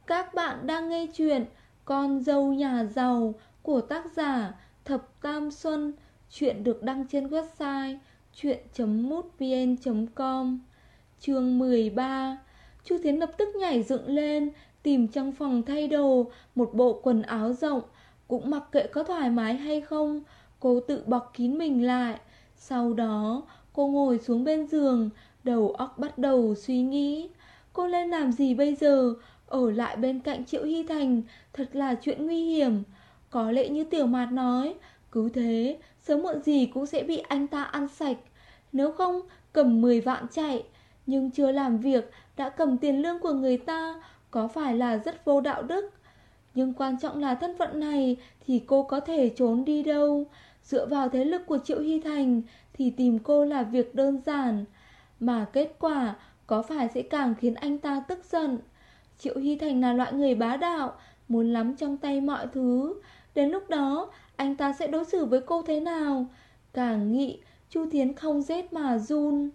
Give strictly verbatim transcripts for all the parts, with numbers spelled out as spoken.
Các bạn đang nghe chuyện Con dâu nhà giàu của tác giả Thập Tam Xuân. Chuyện được đăng trên website chuyện chấm mútvn chấm com. Chương mười ba. Chu Thiến lập tức nhảy dựng lên, tìm trong phòng thay đồ một bộ quần áo rộng. Cũng mặc kệ có thoải mái hay không, cô tự bọc kín mình lại. Sau đó cô ngồi xuống bên giường, đầu óc bắt đầu suy nghĩ. Cô nên làm gì bây giờ? Ở lại bên cạnh Triệu Hy Thành thật là chuyện nguy hiểm. Có lẽ như Tiểu Mạt nói, cứ thế sớm muộn gì cũng sẽ bị anh ta ăn sạch. Nếu không cầm mười vạn chạy, nhưng chưa làm việc đã cầm tiền lương của người ta, có phải là rất vô đạo đức? Nhưng quan trọng là thân phận này thì cô có thể trốn đi đâu? Dựa vào thế lực của Triệu Hy Thành thì tìm cô là việc đơn giản, mà kết quả có phải sẽ càng khiến anh ta tức giận. Triệu Hy Thành là loại người bá đạo, muốn nắm trong tay mọi thứ. Đến lúc đó anh ta sẽ đối xử với cô thế nào? Càng nghĩ, Chu Thiến không rét mà run.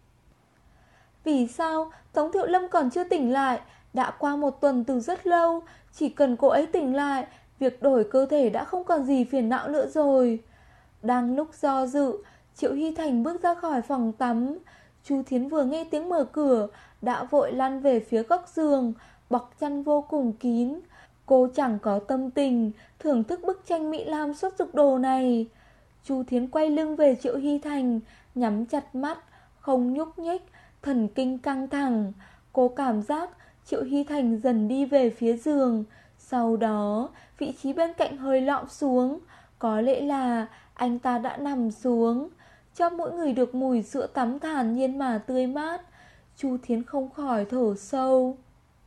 Vì sao Tống Thiệu Lâm còn chưa tỉnh lại? Đã qua một tuần từ rất lâu, chỉ cần cô ấy tỉnh lại, việc đổi cơ thể đã không còn gì phiền não nữa rồi. Đang lúc do dự, Triệu Hy Thành bước ra khỏi phòng tắm. Chu Thiến vừa nghe tiếng mở cửa, đã vội lăn về phía góc giường, bọc chăn vô cùng kín. Cô chẳng có tâm tình thưởng thức bức tranh Mỹ Lam sốt rực đồ này. Chu Thiến quay lưng về Triệu Hy Thành, nhắm chặt mắt, không nhúc nhích, thần kinh căng thẳng. Cô cảm giác Triệu Hy Thành dần đi về phía giường. Sau đó vị trí bên cạnh hơi lõm xuống. Có lẽ là anh ta đã nằm xuống. Cho mỗi người được mùi sữa tắm thản nhiên mà tươi mát. Chu Thiến không khỏi thở sâu.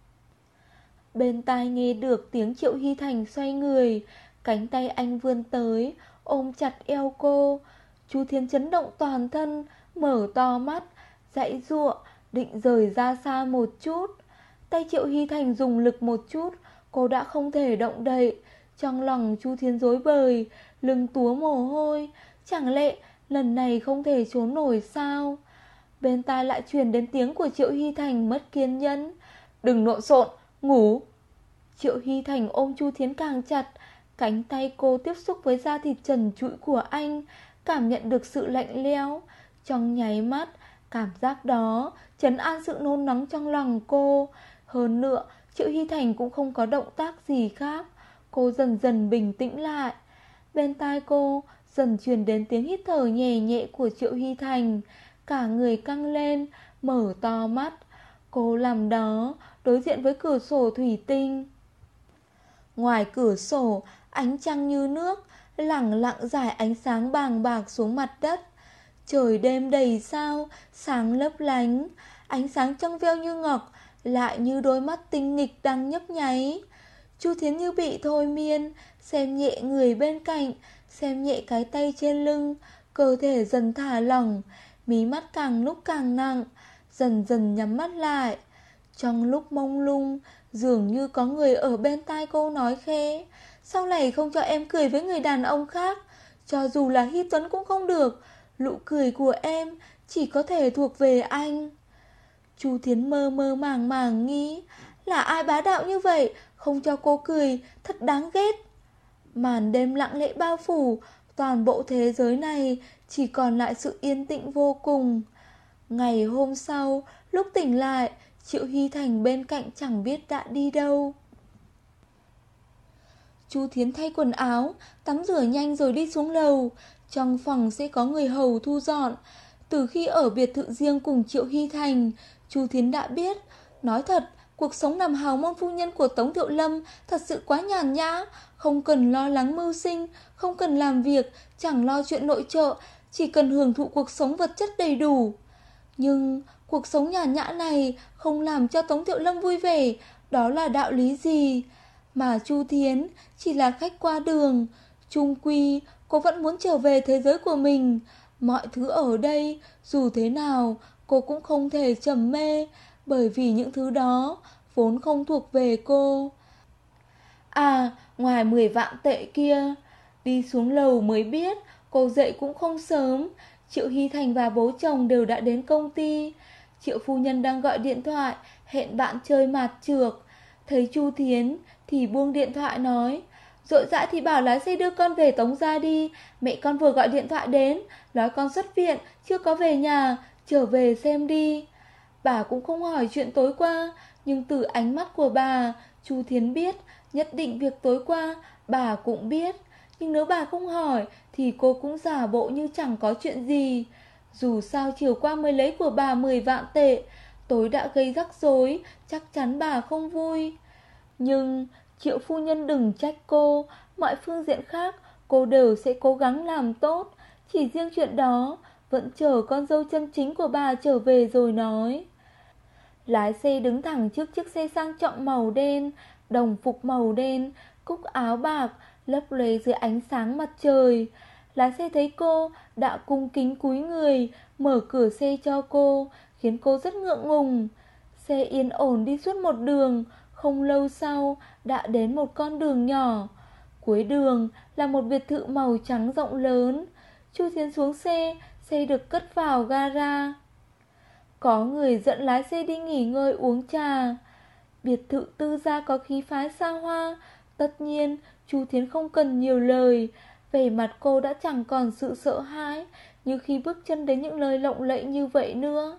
Bên tai nghe được tiếng Triệu Hy Thành xoay người, cánh tay anh vươn tới, ôm chặt eo cô. Chu Thiến chấn động toàn thân, mở to mắt, giãy giụa, định rời ra xa một chút. Tay Triệu Hy Thành dùng lực một chút, cô đã không thể động đậy. Trong lòng Chu Thiến rối bời, lưng túa mồ hôi. Chẳng lẽ lần này không thể trốn nổi sao? Bên tai lại truyền đến tiếng của Triệu Hy Thành mất kiên nhẫn. Đừng lộn xộn, ngủ. Triệu Hy Thành ôm Chu Thiến càng chặt. Cánh tay cô tiếp xúc với da thịt trần trụi của anh, cảm nhận được sự lạnh lẽo. Trong nháy mắt, cảm giác đó trấn an sự nôn nóng trong lòng cô. Hơn nữa, Triệu Hy Thành cũng không có động tác gì khác. Cô dần dần bình tĩnh lại. Bên tai cô dần truyền đến tiếng hít thở nhẹ nhẹ của Triệu Hy Thành. Cả người căng lên, mở to mắt. Cô nằm đó, đối diện với cửa sổ thủy tinh. Ngoài cửa sổ, ánh trăng như nước, lẳng lặng rải ánh sáng bàng bạc xuống mặt đất. Trời đêm đầy sao, sáng lấp lánh. Ánh sáng trong veo như ngọc, lại như đôi mắt tinh nghịch đang nhấp nháy. Chu Thiến như bị thôi miên, xem nhẹ người bên cạnh, xem nhẹ cái tay trên lưng. Cơ thể dần thả lỏng, mí mắt càng lúc càng nặng, dần dần nhắm mắt lại. Trong lúc mông lung, dường như có người ở bên tai cô nói khẽ: sau này không cho em cười với người đàn ông khác, cho dù là Hy Tuấn cũng không được. Nụ cười của em chỉ có thể thuộc về anh. Chu Thiến mơ mơ màng màng nghĩ, là ai bá đạo như vậy, không cho cô cười, thật đáng ghét. Màn đêm lặng lẽ bao phủ, toàn bộ thế giới này chỉ còn lại sự yên tĩnh vô cùng. Ngày hôm sau, lúc tỉnh lại, Triệu Hy Thành bên cạnh chẳng biết đã đi đâu. Chu Thiến thay quần áo, tắm rửa nhanh rồi đi xuống lầu. Trong phòng sẽ có người hầu thu dọn. Từ khi ở biệt thự riêng cùng Triệu Hy Thành, Chu Thiến đã biết, nói thật, cuộc sống làm hào môn phu nhân của Tống Thiệu Lâm thật sự quá nhàn nhã. Không cần lo lắng mưu sinh, không cần làm việc, chẳng lo chuyện nội trợ, chỉ cần hưởng thụ cuộc sống vật chất đầy đủ. Nhưng cuộc sống nhàn nhã này không làm cho Tống Thiệu Lâm vui vẻ, đó là đạo lý gì? Mà Chu Thiến chỉ là khách qua đường. Chung quy cô vẫn muốn trở về thế giới của mình. Mọi thứ ở đây, dù thế nào cô cũng không thể trầm mê, bởi vì những thứ đó vốn không thuộc về cô. À, ngoài mười vạn tệ kia. Đi xuống lầu mới biết cô dậy cũng không sớm. Triệu Hy Thành và bố chồng đều đã đến công ty. Triệu phu nhân đang gọi điện thoại hẹn bạn chơi mạt trược. Thấy Chu Thiến thì buông điện thoại nói: Rộn rã thì bảo lái xe đưa con về Tống gia đi. Mẹ con vừa gọi điện thoại đến, nói con xuất viện, chưa có về nhà, trở về xem đi. Bà cũng không hỏi chuyện tối qua, nhưng từ ánh mắt của bà, Chu Thiến biết nhất định việc tối qua bà cũng biết. Nhưng nếu bà không hỏi thì cô cũng giả bộ như chẳng có chuyện gì. Dù sao chiều qua mới lấy của bà mười vạn tệ, tối đã gây rắc rối, chắc chắn bà không vui. Nhưng Triệu phu nhân đừng trách cô, mọi phương diện khác cô đều sẽ cố gắng làm tốt. Chỉ riêng chuyện đó vẫn chờ con dâu chân chính của bà trở về rồi nói. Lái xe đứng thẳng trước chiếc xe sang trọng màu đen, đồng phục màu đen, cúc áo bạc lấp lóe dưới ánh sáng mặt trời. Lái xe thấy cô đã cung kính cúi người mở cửa xe cho cô, khiến cô rất ngượng ngùng. Xe yên ổn đi suốt một đường, không lâu sau đã đến một con đường nhỏ. Cuối đường là một biệt thự màu trắng rộng lớn. Chu Thiến xuống xe, xe được cất vào gara. Có người dẫn lái xe đi nghỉ ngơi uống trà. Biệt thự tư gia có khí phái xa hoa. Tất nhiên Chu Thiến không cần nhiều lời, vẻ mặt cô đã chẳng còn sự sợ hãi như khi bước chân đến những nơi lộng lẫy như vậy nữa.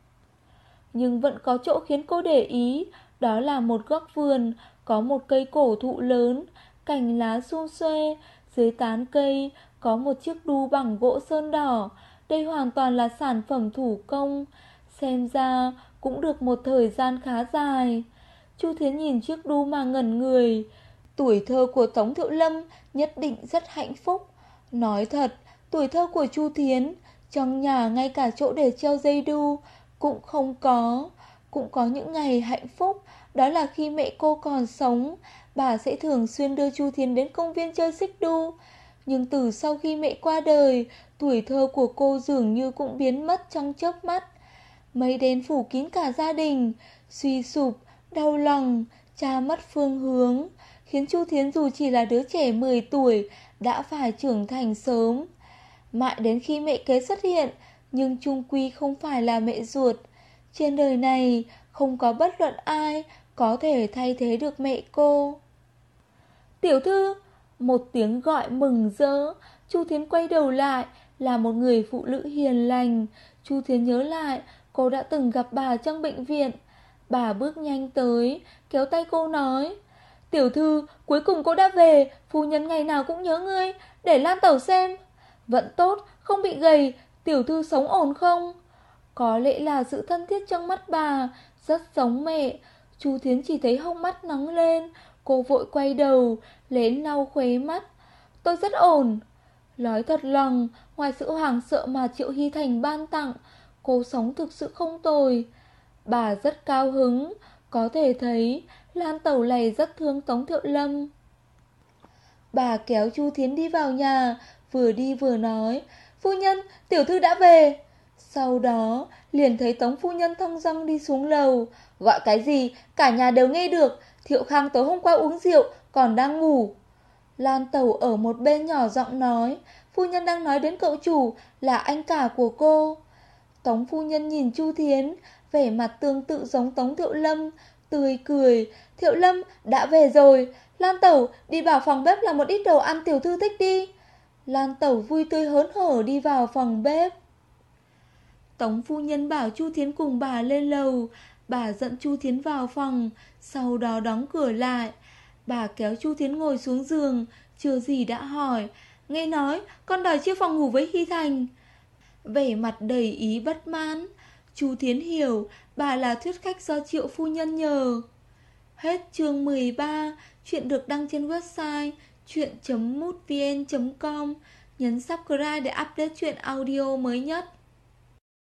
Nhưng vẫn có chỗ khiến cô để ý. Đó là một góc vườn, có một cây cổ thụ lớn, cành lá sum xuê. Dưới tán cây có một chiếc đu bằng gỗ sơn đỏ. Đây hoàn toàn là sản phẩm thủ công. Xem ra cũng được một thời gian khá dài. Chu Thiến nhìn chiếc đu mà ngẩn người. Tuổi thơ của Tống Thiệu Lâm nhất định rất hạnh phúc. Nói thật, tuổi thơ của Chu Thiến, trong nhà ngay cả chỗ để treo dây đu cũng không có. Cũng có những ngày hạnh phúc, đó là khi mẹ cô còn sống, bà sẽ thường xuyên đưa Chu Thiến đến công viên chơi xích đu. Nhưng từ sau khi mẹ qua đời, tuổi thơ của cô dường như cũng biến mất trong chớp mắt. Mây đen phủ kín cả gia đình, suy sụp, đau lòng, cha mất phương hướng, khiến Chu Thiến dù chỉ là đứa trẻ mười tuổi đã phải trưởng thành sớm. Mãi đến khi mẹ kế xuất hiện, nhưng chung quy không phải là mẹ ruột. Trên đời này không có bất luận ai có thể thay thế được mẹ cô. Tiểu thư! Một tiếng gọi mừng rỡ. Chu Thiến quay đầu lại, là một người phụ nữ hiền lành. Chu Thiến nhớ lại cô đã từng gặp bà trong bệnh viện. Bà bước nhanh tới, kéo tay cô nói: Tiểu thư, cuối cùng cô đã về. Phu nhân ngày nào cũng nhớ ngươi. Để Lan tẩu xem. Vẫn tốt, không bị gầy. Tiểu thư sống ổn không? Có lẽ là sự thân thiết trong mắt bà rất giống mẹ. Chu Thiến chỉ thấy hốc mắt nóng lên. Cô vội quay đầu, lén lau khóe mắt. Tôi rất ổn. Nói thật lòng, ngoài sự hoảng sợ mà Triệu Hy Thành ban tặng, cô sống thực sự không tồi. Bà rất cao hứng. Có thể thấy Lan tẩu này rất thương Tống Thiệu Lâm. Bà kéo Chu Thiến đi vào nhà, vừa đi vừa nói: Phu nhân, tiểu thư đã về. Sau đó liền thấy Tống phu nhân thong dong đi xuống lầu. Gọi cái gì, cả nhà đều nghe được. Thiệu Khang tối hôm qua uống rượu, còn đang ngủ. Lan tẩu ở một bên nhỏ giọng nói: Phu nhân đang nói đến cậu chủ, là anh cả của cô. Tống phu nhân nhìn Chu Thiến, vẻ mặt tương tự giống Tống Thiệu Lâm, tươi cười: Thiệu Lâm đã về rồi. Lan tẩu đi vào phòng bếp làm một ít đồ ăn tiểu thư thích đi. Lan tẩu vui tươi hớn hở đi vào phòng bếp. Tống phu nhân bảo Chu Thiến cùng bà lên lầu. Bà dẫn Chu Thiến vào phòng, sau đó đóng cửa lại. Bà kéo Chu Thiến ngồi xuống giường, chưa gì đã hỏi: Nghe nói con đòi chia phòng ngủ với Hy Thành. Vẻ mặt đầy ý bất mãn. Chu Thiến hiểu bà là thuyết khách do Triệu phu nhân nhờ. Hết chương mười ba. Chuyện được đăng trên website chuyện chấm mútvn chấm com. Nhấn subscribe để update chuyện audio mới nhất.